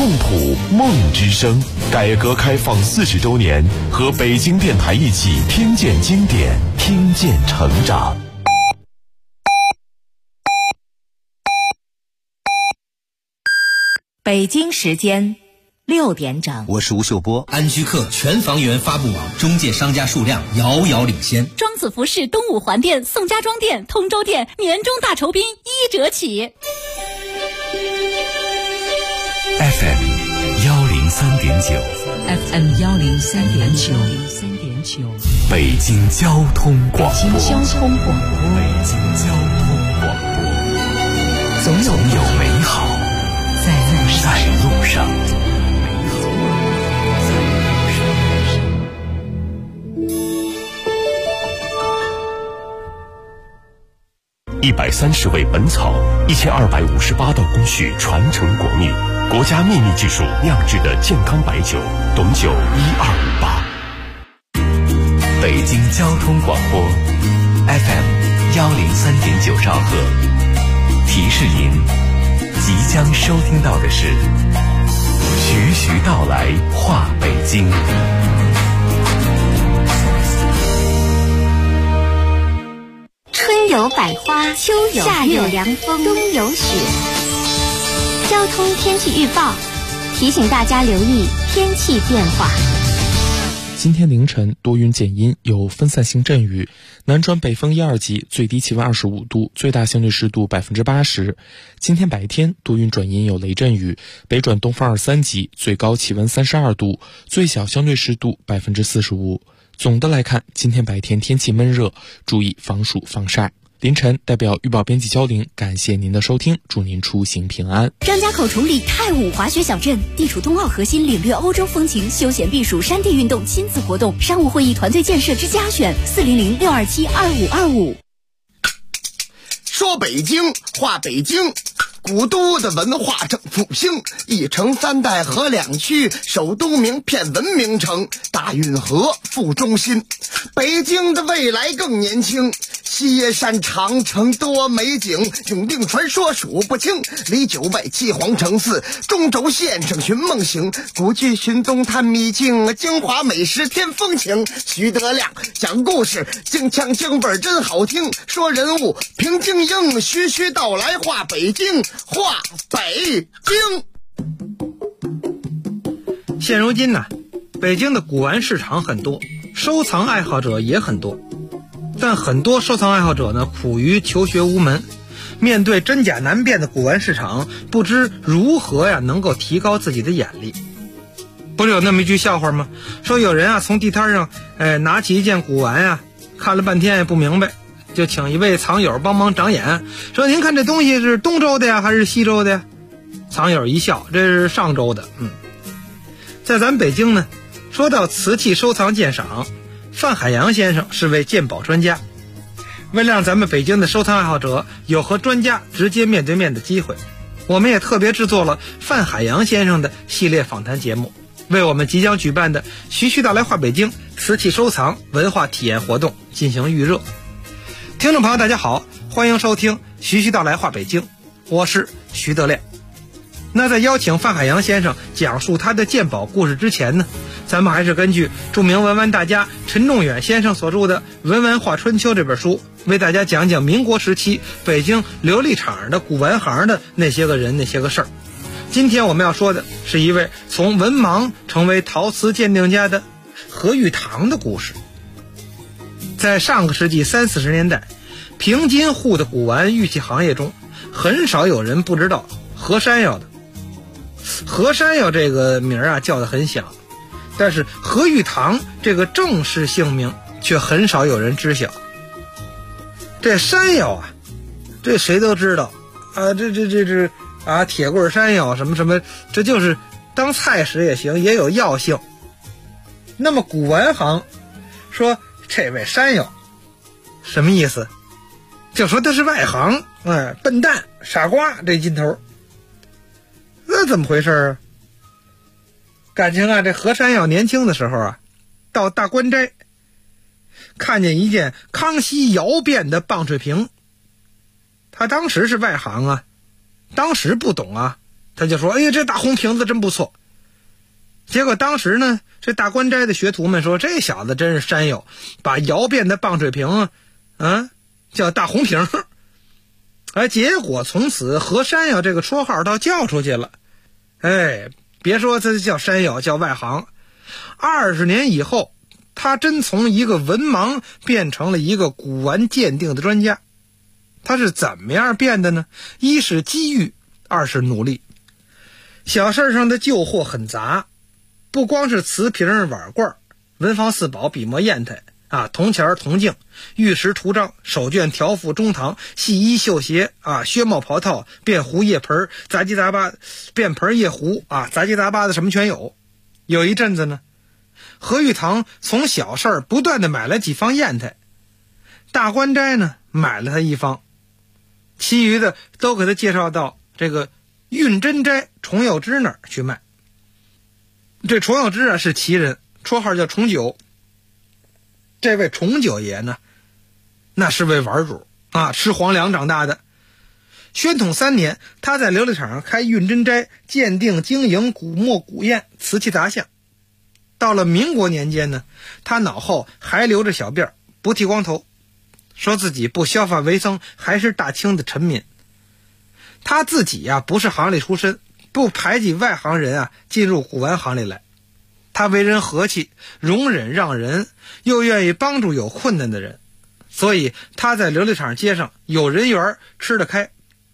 梦谱梦之声，改革开放40周年，和北京电台一起听见经典，听见成长。 北京时间6点整， 我是吴秀波。安居客全房源发布网中介商家数量遥遥领先， 庄子服饰东五环店、宋家庄店、通州店年终大酬宾1折起。 FM 103.9 FM 103.9， 北京交通广播。 北京交通广播， 总有美好在路上。130味本草，1258道工序传承国秘，国家秘密技术酿制的健康白酒，董酒1258。北京交通广播 FM 103.9兆赫，提示您即将收听到的是徐徐道来话北京。 春有百花，秋有夏有凉风，冬有雪。交通天气预报提醒大家留意天气变化。 今天凌晨多云减阴，有分散性阵雨，南转北风1、2级，最低气温25度，最大相对湿度80%。今天白天多云转阴，有雷阵雨，北转东风2、3级，最高气温32度，最小相对湿度45%。总的来看，今天白天天气闷热，注意防暑防晒。凌晨代表预报编辑焦玲，感谢您的收听，祝您出行平安。 张家口崇礼太武滑雪小镇地处冬奥核心，领略欧洲风情，休闲避暑，山地运动，亲子活动，商务会议，团队建设之佳选，400-627-2525。 说北京话北京，古都的文化正复兴，一城3代合2区，首都名片文明城，大运河副中心。北京的未来更年轻，西山长城多美景，永定传说数不清，离9外7皇城4，中轴线上寻梦行，古剧寻踪探秘境，京华美食添风情。徐德亮讲故事，京腔京味真好听，说人物评京英，徐徐道来话北京，话北京。 现如今呢，北京的古玩市场很多，收藏爱好者也很多，但很多收藏爱好者呢苦于求学无门，面对真假难辨的古玩市场，不知如何能够提高自己的眼力。不是有那么一句笑话吗？说有人从地摊上拿起一件古玩看了半天也不明白，就请一位藏友帮忙长眼，说您看这东西是东周的呀还是西周的呀？藏友一笑，这是上周的。在咱北京呢，说到瓷器收藏鉴赏，范海洋先生是位鉴宝专家。为了让咱们北京的收藏爱好者有和专家直接面对面的机会，我们也特别制作了范海洋先生的系列访谈节目，为我们即将举办的徐徐道来话北京瓷器收藏文化体验活动进行预热。听众朋友大家好，欢迎收听徐徐道来话北京，我是徐德亮。那在邀请范海洋先生讲述他的鉴宝故事之前呢，咱们还是根据著名文玩大家陈仲远先生所著的《文玩话春秋》这本书，为大家讲讲民国时期北京琉璃厂的古玩行的那些个人那些个事儿。今天我们要说的是一位从文盲成为陶瓷鉴定家的何玉堂的故事。在上个世纪30、40年代，平津沪的古玩玉器行业中，很少有人不知道何山药的。何山药这个名叫得很响，但是何玉堂这个正式姓名却很少有人知晓。这山药这谁都知道这铁棍山药什么什么，这就是当菜食也行，也有药性。那么古玩行说这位山药什么意思？就说他是外行，笨蛋傻瓜这劲头。那怎么回事感情这何山药年轻的时候到大观斋看见一件康熙窑变的棒槌瓶。他当时是外行当时不懂他就说：“哎呀，这大红瓶子真不错。”结果当时呢，这大观斋的学徒们说：“这小子真是山友，把窑变的棒水瓶叫大红瓶。”结果从此何山友这个绰号倒叫出去了。别说他叫山友，叫外行。20年以后，他真从一个文盲变成了一个古玩鉴定的专家。他是怎么样变的呢？一是机遇，二是努力。小事上的旧货很杂，不光是瓷瓶、碗罐、文房四宝、笔墨砚台铜钱、铜镜、玉石图章、手绢、条幅、中堂、细衣、绣鞋靴帽、袍套、便壶、叶盆、杂七杂八、便盆、叶壶杂七杂八的什么全有。有一阵子呢，何玉堂从小事不断的买了几方砚台，大观斋呢买了他一方，其余的都给他介绍到这个运真斋重有之那儿去卖。这重有之是旗人，绰号叫重九。这位重九爷呢，那是位玩主吃皇粮长大的。宣统3年，他在琉璃厂开运真斋，鉴定经营古墨古砚、瓷器杂项。到了民国年间呢，他脑后还留着小辫，不剃光头，说自己不削发为僧，还是大清的臣民。他自己不是行里出身，不排挤外行人进入古玩行里来。他为人和气，容忍让人，又愿意帮助有困难的人，所以他在琉璃厂街上有人缘，吃得开。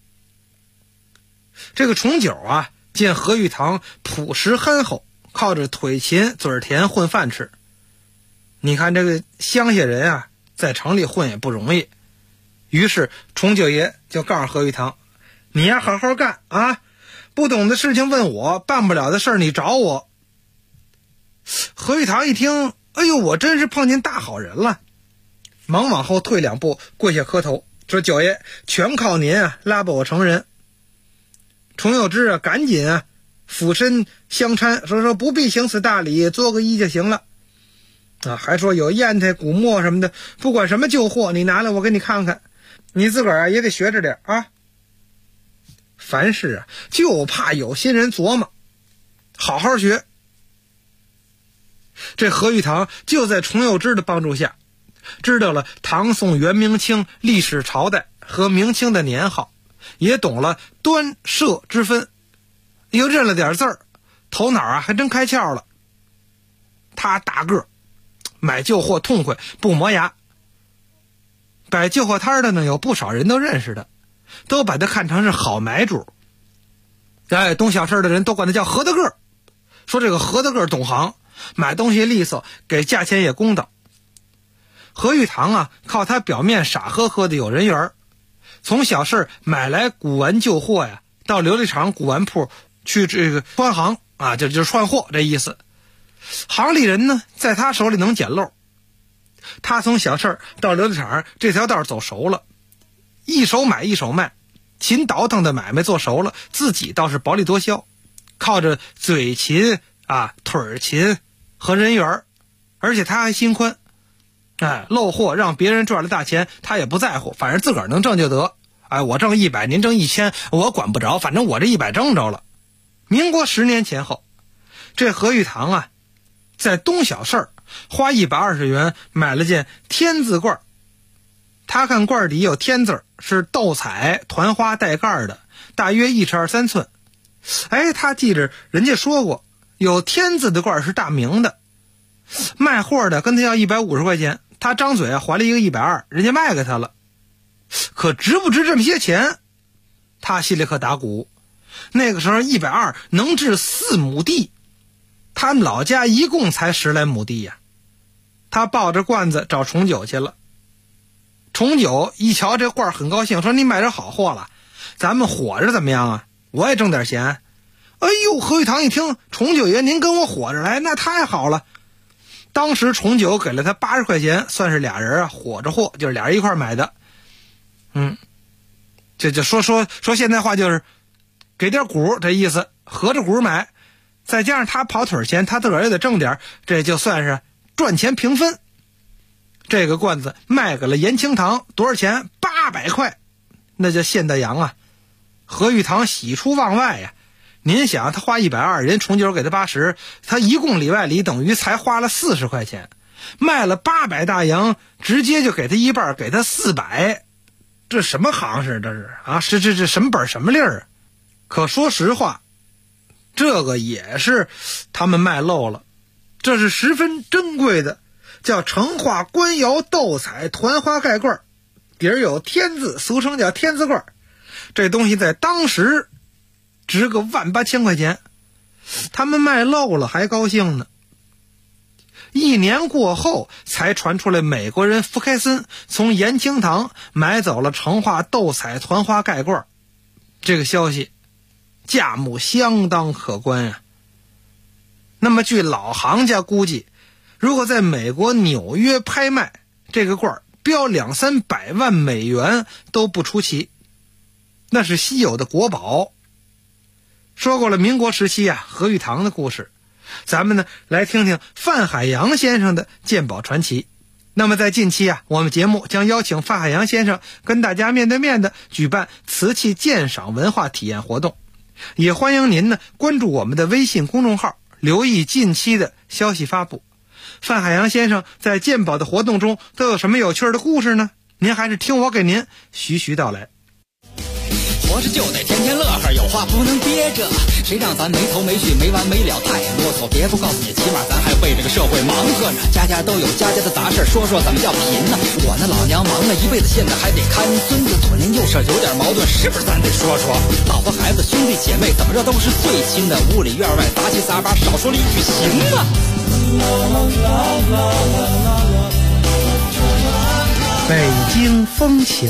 这个重九见何玉堂朴实憨厚，靠着腿勤嘴甜混饭吃。你看这个乡下人在城里混也不容易。于是重九爷就告诉何玉堂：“你好好干不懂的事情问我，办不了的事儿你找我。”何玉堂一听，哎呦，我真是碰见大好人了，忙往后退2步，跪下磕头说：“九爷，全靠您拉拔我成人。”重有之赶紧俯身相搀，说不必行此大礼，做个揖就行了还说有砚台、古墨什么的，不管什么旧货，你拿来我给你看看，你自个儿也得学着点凡事就怕有心人琢磨，好好学。这何玉堂就在重有之的帮助下，知道了唐宋元明清历史朝代和明清的年号，也懂了端摄之分，又认了点字儿，头脑还真开窍了。他大个，买旧货痛快，不磨牙。摆旧货摊的呢，有不少人都认识他，都把他看成是好买主。懂小事的人都管他叫何大个，说这个何大个懂行，买东西利索，给价钱也公道。何玉堂靠他表面傻呵呵的有人缘，从小事买来古玩旧货到琉璃厂古玩铺去这个穿行就是串货这意思。行里人呢，在他手里能捡漏。他从小事到琉璃厂这条道走熟了，一手买一手卖，勤倒腾的买卖做熟了，自己倒是薄利多销，靠着嘴勤腿勤和人缘，而且他还心宽，漏货让别人赚了大钱他也不在乎，反正自个儿能挣就得。我挣100，您挣1000，我管不着，反正我这100挣着了。民国10年前后，这何玉堂在东小市花120元买了件天字罐。他看罐底有天字，是斗彩团花带盖的，大约1尺2、3寸。他记着人家说过，有天字的罐是大名的。卖货的跟他要150块钱，他张嘴还了一个120，人家卖给他了。可值不值这么些钱？他心里可打鼓。那个时候120能治4亩地，他们老家一共才10来亩地呀。他抱着罐子找重九去了。重九一瞧这罐很高兴，说：“你买着好货了，咱们伙着怎么样我也挣点钱。”哎呦，何玉堂一听，重九爷您跟我伙着来，那太好了。当时重九给了他80块钱，算是俩人伙着货，就是俩人一块买的。这就说现在话就是给点股，这意思，合着股买，再加上他跑腿钱，他自个儿也得挣点，这就算是赚钱平分。这个罐子卖给了延庆堂，多少钱？800块，那叫现大洋何玉堂喜出望外您想他花120，人重九给他80，他一共里外里等于才花了40块钱，卖了800大洋，直接就给他一半，给他400，这什么行市？这是啊，这什么本什么利儿？可说实话，这个也是他们卖漏了，这是十分珍贵的，叫成化官窑斗彩团花盖罐，底儿有天字，俗称叫天字罐。这东西在当时值个18000块钱，他们卖漏了还高兴呢。1年过后才传出来美国人福开森从延庆堂买走了成化斗彩团花盖罐，这个消息价目相当可观呀。那么据老行家估计，如果在美国纽约拍卖，这个罐标200-300万美元都不出奇，那是稀有的国宝。说过了民国时期啊何玉堂的故事，咱们呢来听听范海洋先生的鉴宝传奇。那么在近期啊，我们节目将邀请范海洋先生跟大家面对面的举办瓷器鉴赏文化体验活动，也欢迎您呢关注我们的微信公众号，留意近期的消息发布。范海洋先生在鉴宝的活动中都有什么有趣的故事呢？您还是听我给您徐徐道来。 活着就得天天乐呵，有话不能憋着，谁让咱没头没绪没完没了太啰嗦，别不告诉你，起码咱还为这个社会忙活呢。家家都有家家的杂事，说说怎么叫贫呢？我那老娘忙了一辈子，现在还得看孙子，左邻右舍有点矛盾，是不是咱得说说？老婆孩子兄弟姐妹怎么着都是最亲的，屋里院外杂七杂八，少说了一句行啊。 北京风情。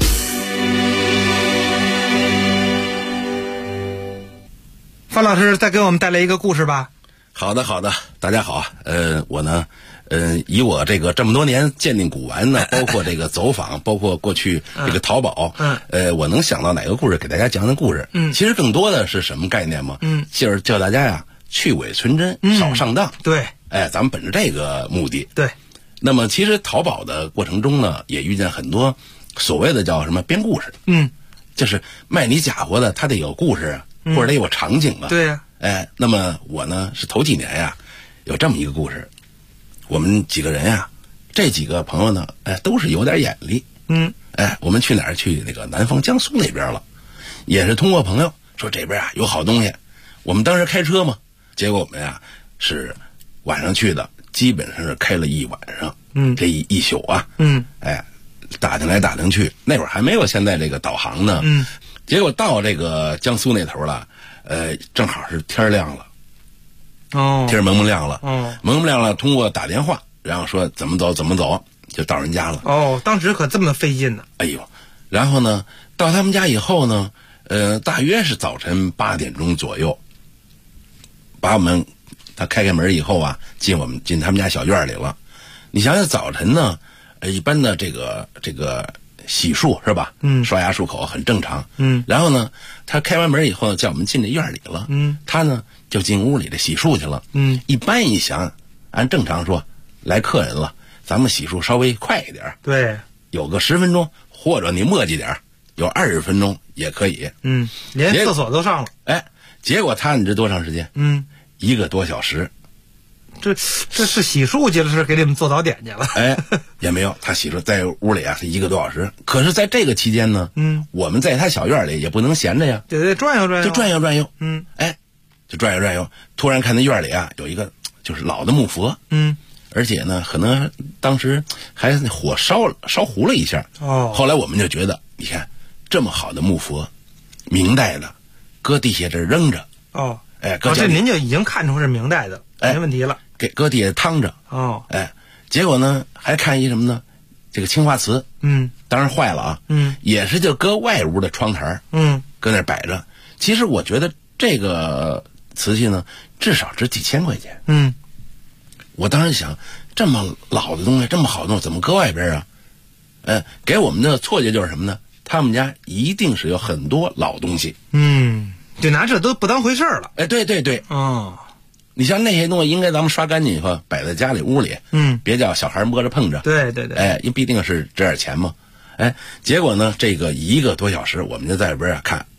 范老师再给我们带来一个故事吧。 好的，大家好。我呢，以我这个这么多年鉴定古玩呢，包括这个走访，包括过去这个淘宝，我能想到哪个故事给大家讲讲故事。其实更多的是什么概念嘛？就是叫大家呀去伪存真，少上当。 对， 咱们本着这个目的。 对。 那么其实淘宝的过程中呢，也遇见很多所谓的叫什么编故事。就是卖你假货的，他得有故事啊。或者得有场景啊。 对呀。 那么我呢是头几年呀有这么一个故事。我们几个人呀，这几个朋友呢都是有点眼力。我们去哪儿？去那个南方江苏那边了，也是通过朋友说这边啊有好东西。我们当时开车嘛，结果我们呀是晚上去的，基本上是开了一晚上。这一宿啊。打听来打听去，那会儿还没有现在这个导航呢。结果到这个江苏那头了，正好是天亮了，天蒙蒙亮了，蒙蒙亮了。通过打电话，然后说怎么走，就到人家了。 当时可这么费劲呢。 哎呦，然后呢，到他们家以后呢，大约是早晨8点钟左右，把我们他开门以后啊，进他们家小院里了。你想想早晨呢，一般的这个洗漱是吧？刷牙漱口很正常。然后呢，他开完门以后叫我们进这院里了。他呢就进屋里的洗漱去了。一般一想，按正常说，来客人了，咱们洗漱稍微快一点。 对， 有个10分钟，或者你磨叽点，有20分钟也可以。 连厕所都上了。 结果他你知多长时间？1个多小时。 这是洗漱去了，是给你们做早点去了？ 也没有，他洗漱在屋里啊是1个多小时。可是在这个期间呢，我们在他小院里也不能闲着呀， 得转悠转悠， 就转悠转悠。就转悠转悠。突然看那院里啊有一个就是老的木佛，而且呢可能当时还火烧糊了一下。后来我们就觉得，你看这么好的木佛，明代的，搁地下这扔着。 这您就已经看出是明代的，没问题了。 给搁地下趟着。结果呢还看一什么呢？这个青花瓷，当然坏了啊，也是就搁外屋的窗台，搁那摆着。其实我觉得这个瓷器呢，至少值几千块钱。我当时想，这么老的东西，这么好的东西，怎么搁外边啊？给我们的错觉就是什么呢？他们家一定是有很多老东西。 就拿这都不当回事了。 对。你像那些东西，应该咱们刷干净以后摆在家里屋里，别叫小孩摸着碰着。 对。 因为必定是值点钱嘛。结果呢，这个1个多小时，我们就在这边看，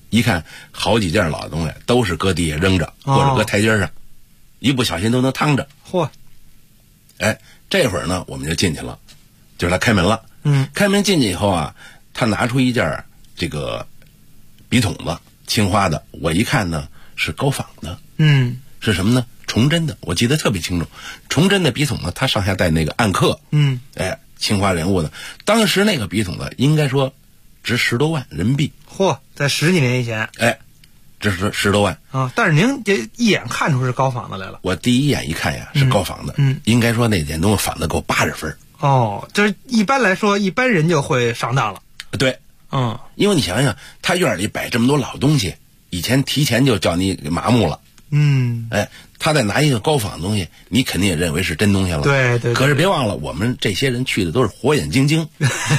一看好几件老东西都是搁地下扔着，或者搁台阶上，一不小心都能趟着。 嚯！ 哎，这会儿呢，我们就进去了，就是他开门了。开门进去以后啊，他拿出一件这个笔筒子，青花的。我一看呢，是高仿的。是什么呢？崇祯的，我记得特别清楚。崇祯的笔筒呢，它上下带那个暗刻。哎，青花人物的。当时那个笔筒子应该说值10多万人民币。 嚯，在10几年以前。 哎，这是10多万啊！但是您这一眼看出是高仿的来了。 我第一眼一看呀，是高仿的。应该说那件东西仿的够80分。 哦，就是一般来说，一般人就会上当了。 对，因为你想想，他院里摆这么多老东西，以前提前就叫你给麻木了。哎，他再拿一个高仿的东西，你肯定也认为是真东西了。 对。 可是别忘了，我们这些人去的都是火眼金睛。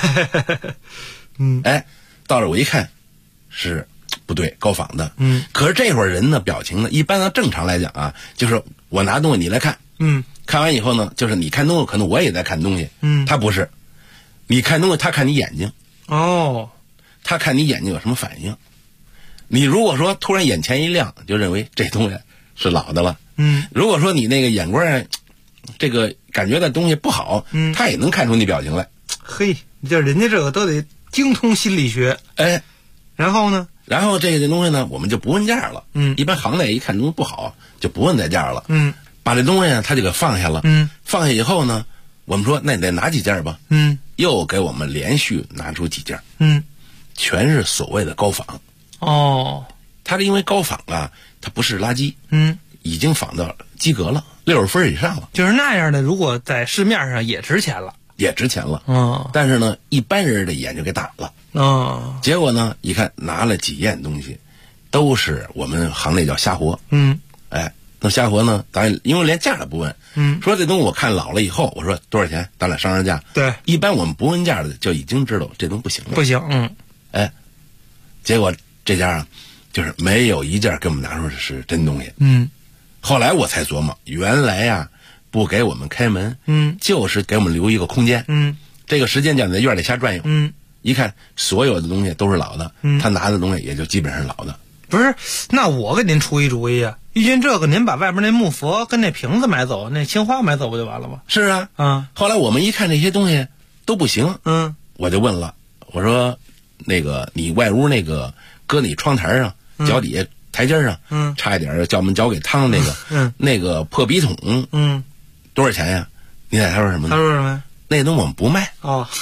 哎，到这我一看，是不对，高仿的。可是这会儿人的表情呢，一般呢正常来讲啊，就是我拿东西你来看。看完以后呢，就是你看东西，可能我也在看东西。他不是，你看东西，他看你眼睛。他看你眼睛有什么反应。你如果说突然眼前一亮，就认为这东西是老的了。如果说你那个眼光这个感觉那东西不好，他也能看出你表情来。 嘿，这人家这个都得精通心理学。 哎， 然后呢？ 然后这个东西呢，我们就不问价了。一般行内一看东西不好，就不问这价了。把这东西呢，他就给放下了。放下以后呢，我们说那你得拿几件吧。又给我们连续拿出几件。全是所谓的高仿。他这因为高仿啊，它不是垃圾。已经仿到及格了，60分以上了。 就是那样的，如果在市面上也值钱了。 也值钱了。但是呢，一般人的眼就给打了。结果呢，一看拿了几样东西，都是我们行内叫瞎活。哎，那瞎活呢，咱因为连价都不问。说这东西我看老了以后，我说多少钱，咱俩商量价。 对， 一般我们不问价的就已经知道这东西不行了。 不行。 哎，结果这家啊，就是没有一件给我们拿出是真东西。后来我才琢磨，原来呀，不给我们开门，就是给我们留一个空间。这个时间叫你在院里瞎转悠。一看所有的东西都是老的，他拿的东西也就基本上是老的。 不是，那我给您出一主意啊！遇见这个，您把外边那木佛跟那瓶子买走，那青花买走不就完了吗？ 是啊。后来我们一看这些东西都不行。我就问了，我说那个你外屋那个搁你窗台上，脚底下台阶上，差一点叫我们脚给烫那个，那个破笔筒，多少钱呀？你猜他说什么呢？ 他说什么呀？ 那东西我们不卖。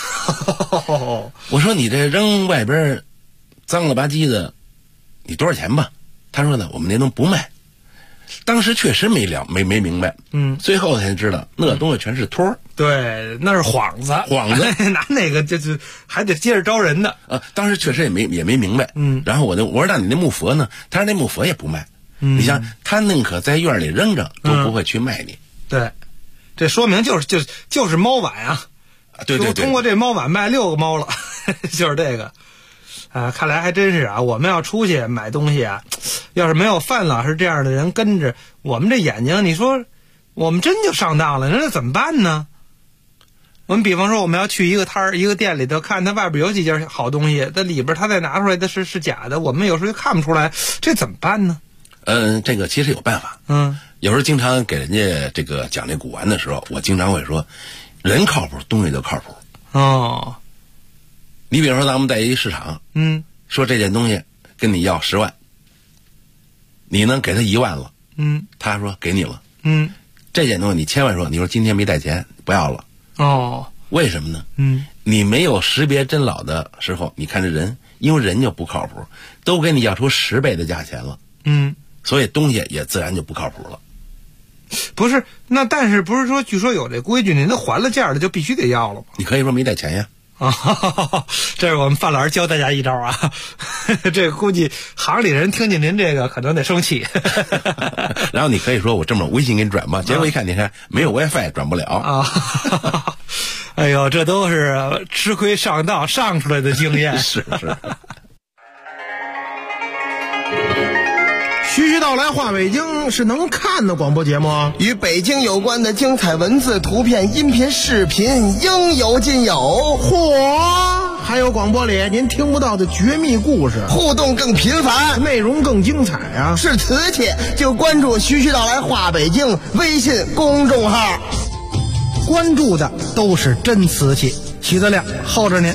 我说你这扔外边脏了吧唧的，你多少钱吧？他说呢，我们那东西不卖。当时确实没明白。最后才知道那东西全是托。 对，那是幌子。拿那个就还得接着招人的。 当时确实也没明白。然后我说那你那木佛呢？他说那木佛也不卖。你想他宁可在院里扔着，都不会去卖你。 对，这说明就是猫碗啊。 对， 通过这猫碗卖6个猫了，就是这个。看来还真是啊！我们要出去买东西啊，要是没有范老师这样的人跟着，我们这眼睛，你说我们真就上当了，那怎么办呢？我们比方说，我们要去一个摊儿、一个店里头，看他外边有几件好东西，在里边他再拿出来的是假的，我们有时候就看不出来，这怎么办呢？ 这个其实有办法。有时候经常给人家这个讲这古玩的时候，我经常会说，人靠谱，东西就靠谱。你比如说咱们在一市场，说这件东西跟你要10万，你呢给他1万了，他说给你了，这件东西你千万说，你说今天没带钱，不要了。为什么呢？你没有识别真老的时候，你看这人，因为人就不靠谱，都给你要出10倍的价钱了，所以东西也自然就不靠谱了。 不是，那但是不是说，据说有这规矩，您都还了价的就必须得要了吗？ 你可以说没带钱呀。 这是我们范老师教大家一招啊！这个估计行里人听见您这个可能得生气。 然后你可以说我这么微信给你转吧，结果一看，你看没有 WiFi 转不了。 哎呦，这都是吃亏上当上出来的经验。 是。 徐徐道来话北京是能看的广播节目， 与北京有关的精彩文字、图片、音频、视频应有尽有。 嚯， 还有广播里您听不到的绝密故事， 互动更频繁， 内容更精彩啊！ 是瓷器就关注徐徐道来话北京微信公众号， 关注的都是真瓷器。徐德亮候着您。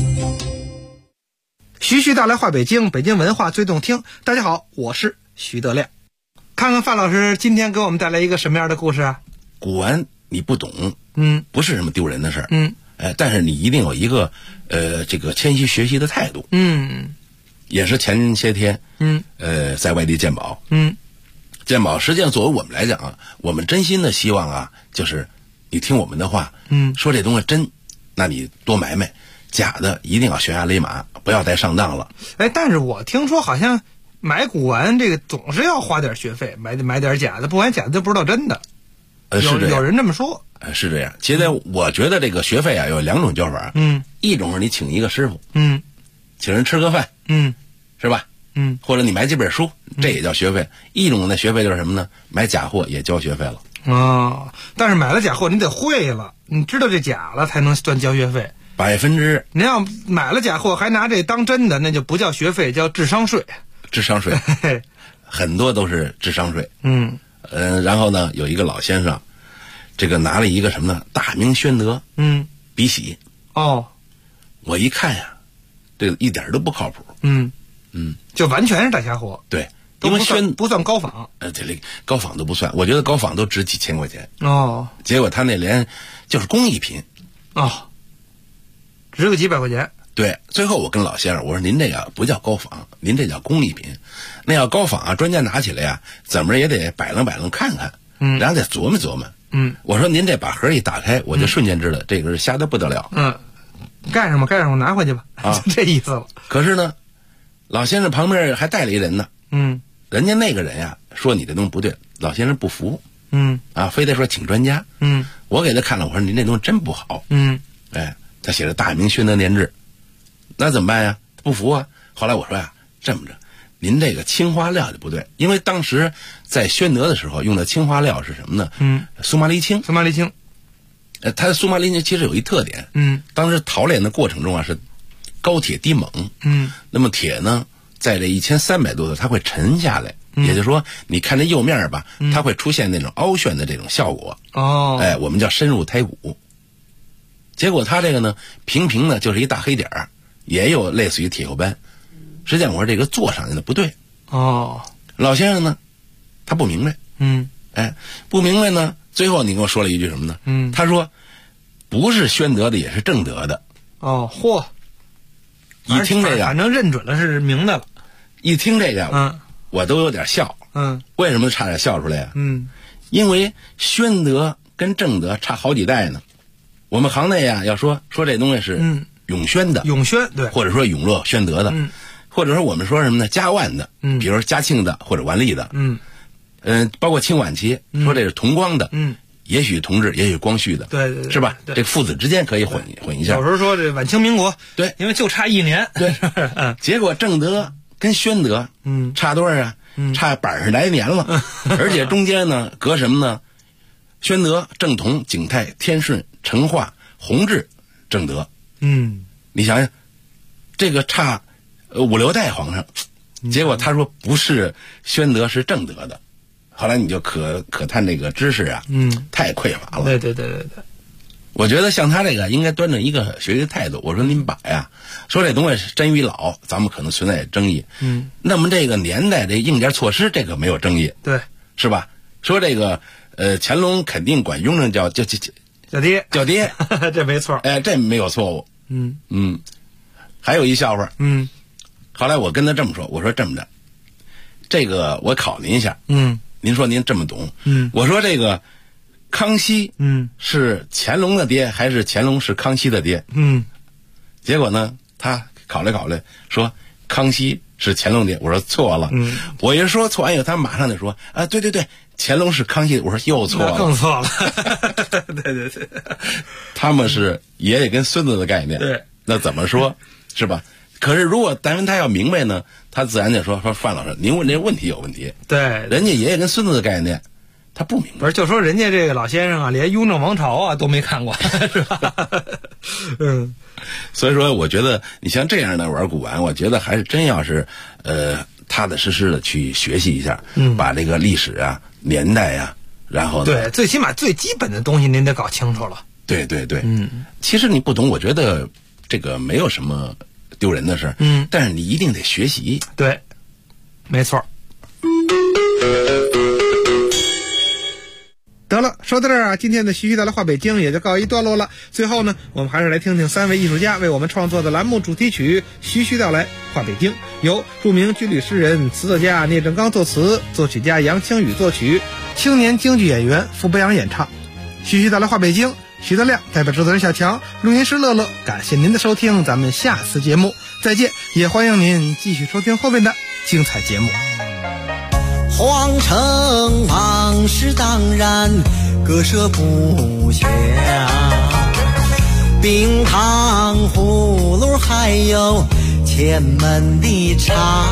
徐徐道来话北京，北京文化最动听。大家好，我是徐德亮。看看范老师今天给我们带来一个什么样的故事啊？ 古玩你不懂，不是什么丢人的事儿，但是你一定有一个这个谦虚学习的态度，也是前些天，在外地鉴宝，鉴宝实际上作为我们来讲啊，我们真心的希望啊，就是你听我们的话，说这东西真，那你多买买，假的一定要悬崖勒马，不要再上当了。 哎，但是我听说好像买古玩这个总是要花点学费，买点假的，不买假的就不知道真的。有人这么说。 是这样。其实我觉得这个学费啊有两种叫法，一种是你请一个师傅，请人吃个饭，是吧？或者你买几本书，这也叫学费。一种的学费就是什么呢？买假货也交学费了。 但是买了假货你得会了，你知道这假了才能算交学费。您要买了假货还拿这当真的，那就不叫学费，叫智商税。 智商税，很多都是智商税。然后呢，有一个老先生，这个拿了一个什么呢？大明宣德，笔洗。我一看呀，这个一点都不靠谱。 就完全是大家伙。 对，因为不算高仿。 这高仿都不算，我觉得高仿都值几千块钱。结果他那连就是工艺品。 值个几百块钱。 对，最后我跟老先生我说：“您这个不叫高仿，您这叫工艺品。那要高仿啊，专家拿起来呀，怎么着也得摆弄摆弄看看，然后再琢磨琢磨。我说您这把盒一打开，我就瞬间知道这个是瞎得不得了。 干什么干什么，拿回去吧，就这意思了。 可是呢，老先生旁边还带了一人呢。人家那个人呀说你这东西不对，老先生不服。非得说请专家。我给他看了，我说您这东西真不好。他写着大明宣德年制。那怎么办呀？不服啊！后来我说呀，这么着，您这个青花料就不对，因为当时在宣德的时候用的青花料是什么呢？苏麻离青。它的苏麻离青其实有一特点，当时淘炼的过程中啊是高铁低锰，那么铁呢，在这1300度的它会沉下来，也就是说，你看这釉面吧，它会出现那种凹陷的这种效果。我们叫深入胎骨。结果它这个呢，平平的就是一大黑点儿。也有类似于铁锈斑，实际上我说这个做上去的不对。老先生呢，他不明白。不明白呢，最后你跟我说了一句什么呢？他说，不是宣德的也是正德的。一听这个， 反正认准了是明的了。 一听这个，我都有点笑。为什么差点笑出来呀？因为宣德跟正德差好几代呢。我们行内呀，要说这东西是。永宣的， 对， 或者说永乐宣德的，或者说我们说什么呢？嘉万的，比如说嘉庆的或者万历的，包括清晚期说这是同光的，也许同治，也许光绪的， 对， 是吧？这父子之间可以混一下。 有时候说这晚清民国， 对， 因为就差1年， 对，结果正德跟宣德，差多少啊？差80来年了，而且中间呢隔什么呢？宣德、正统、景泰、天顺、成化、弘治、正德。你想想，这个差5、6代皇上，结果他说不是宣德是正德的，后来你就可叹这个知识啊，太匮乏了。 对。 我觉得像他这个应该端着一个学习态度。我说您把呀，说这东西是真与老，咱们可能存在争议。那么这个年代这硬件措施这个没有争议， 对， 是吧？说这个乾隆肯定管雍正叫爹， 这没错。 这没有错误。还有一笑话。后来我跟他这么说，我说这么着，这个我考您一下。您说您这么懂。我说这个康熙是乾隆的爹还是乾隆是康熙的爹？结果呢他考虑说康熙是乾隆爹。我说错了。我一说错完以后他马上就说啊对，乾隆是康熙的。我说又错了， 更错了。对， 他们是爷爷跟孙子的概念。 对， 那怎么说是吧？可是如果但凡他要明白呢，他自然就说范老师您问这问题有问题。 对， 人家爷爷跟孙子的概念他不明白。 不是，就说人家这个老先生啊连雍正王朝啊都没看过，是吧？ 所以说我觉得你像这样的玩古玩，我觉得还是真要是踏踏实实的去学习一下，把这个历史啊、年代啊，然后呢， 对，最起码最基本的东西您得搞清楚了。 对对对，其实你不懂，我觉得这个没有什么丢人的事，但是你一定得学习。 对，没错。得了，说到这儿啊，今天的徐徐道来话北京也就告一段落了。最后呢，我们还是来听听3位艺术家为我们创作的栏目主题曲《徐徐道来话北京》，由著名军旅诗人、词作家聂政刚作词，作曲家杨清宇作曲，青年京剧演员傅博阳演唱。徐徐道来话北京，徐德亮代表制作人小强，录音师乐乐，感谢您的收听，咱们下次节目再见，也欢迎您继续收听后面的精彩节目。 皇城往事当然割舍不下，冰糖葫芦还有前门的茶，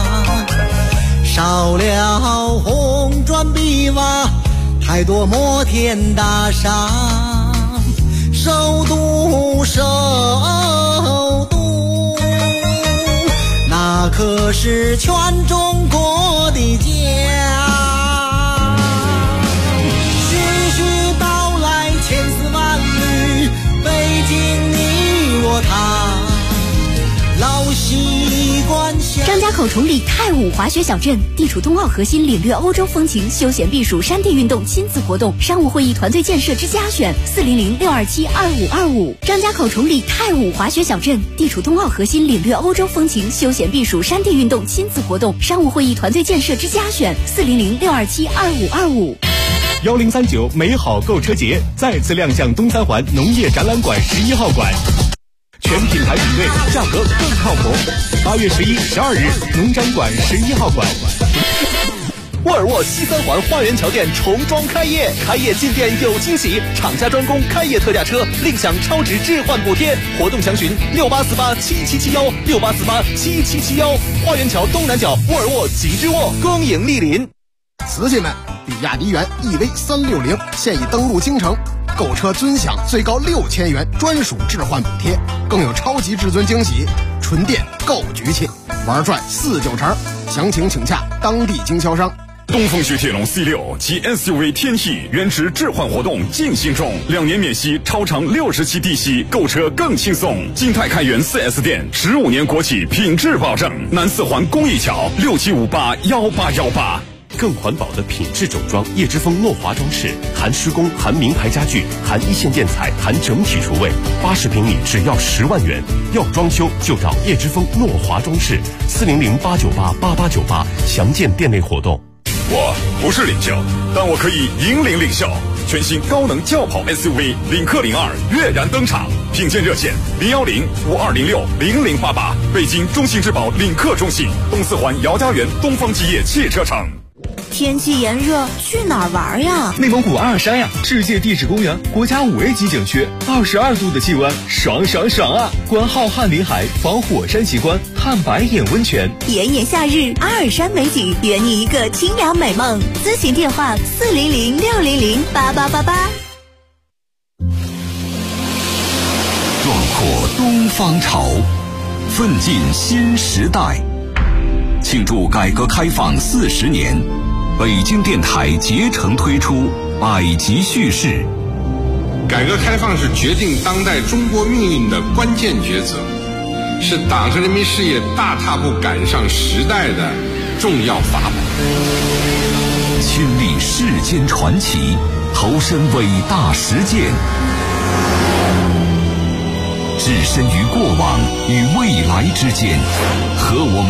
少了红砖碧瓦，太多摩天大厦，首都那可是全中国的家。徐徐道来千丝万缕，北京你我他，老习惯。 张家口崇礼太武滑雪小镇地处冬奥核心，领略欧洲风情，休闲避暑，山地运动亲子活动，商务会议团队建设之家选，400-627-2525。张家口崇礼太武滑雪小镇地处冬奥核心，领略欧洲风情，休闲避暑，山地运动亲子活动，商务会议团队建设之家选，400-627-2525。 1039美好购车节再次亮相东三环农业展览馆11号馆，全品牌比对，价格更靠谱。8月11、12日，农展馆11号馆。沃尔沃西三环花园桥店重装开业，开业进店有惊喜，厂家专供开业特价车，另享超值置换补贴。活动详询68487771，68487771。花园桥东南角沃尔沃极致沃，恭迎莅临。 瓷器们，比亚迪元 EV360现已登陆京城，购车尊享最高6000元专属置换补贴，更有超级至尊惊喜，纯电购局气，玩转4-9成。详情请洽当地经销商。 东风雪铁龙 C6 及 SUV 天翼原值置换活动进行中，2年免息，超长60期低息，购车更轻松。金泰开元 4S 店，15年国企品质保证。南4环公益桥67581818。 更环保的品质整装，叶之峰诺华装饰，含施工，含名牌家具，含一线建材，含整体厨卫，80平米只要10万元。要装修就找叶之峰诺华装饰，400-898-8898，详见店内活动。 我不是领袖，但我可以引领领袖。全新高能轿跑 SUV 领克02跃然登场，品鉴热线010-5206-0088，北京中信质保领克中心，东4环姚家园东方基业汽车城。 天气炎热，去哪儿玩呀？ 内蒙古阿尔山呀，世界地质公园，国家5A级景区，22度的气温，爽爽爽啊！观浩瀚林海，访火山奇观，探白眼温泉。 炎炎夏日，阿尔山美景，圆你一个清凉美梦。咨询电话400-600-8888。 壮阔东方潮，奋进新时代。庆祝改革开放40年，北京电台竭诚推出百集叙事。 改革开放是决定当代中国命运的关键抉择，是党和人民事业大踏步赶上时代的重要法宝。 亲历世间传奇，投身伟大实践，置身于过往与未来之间，和我们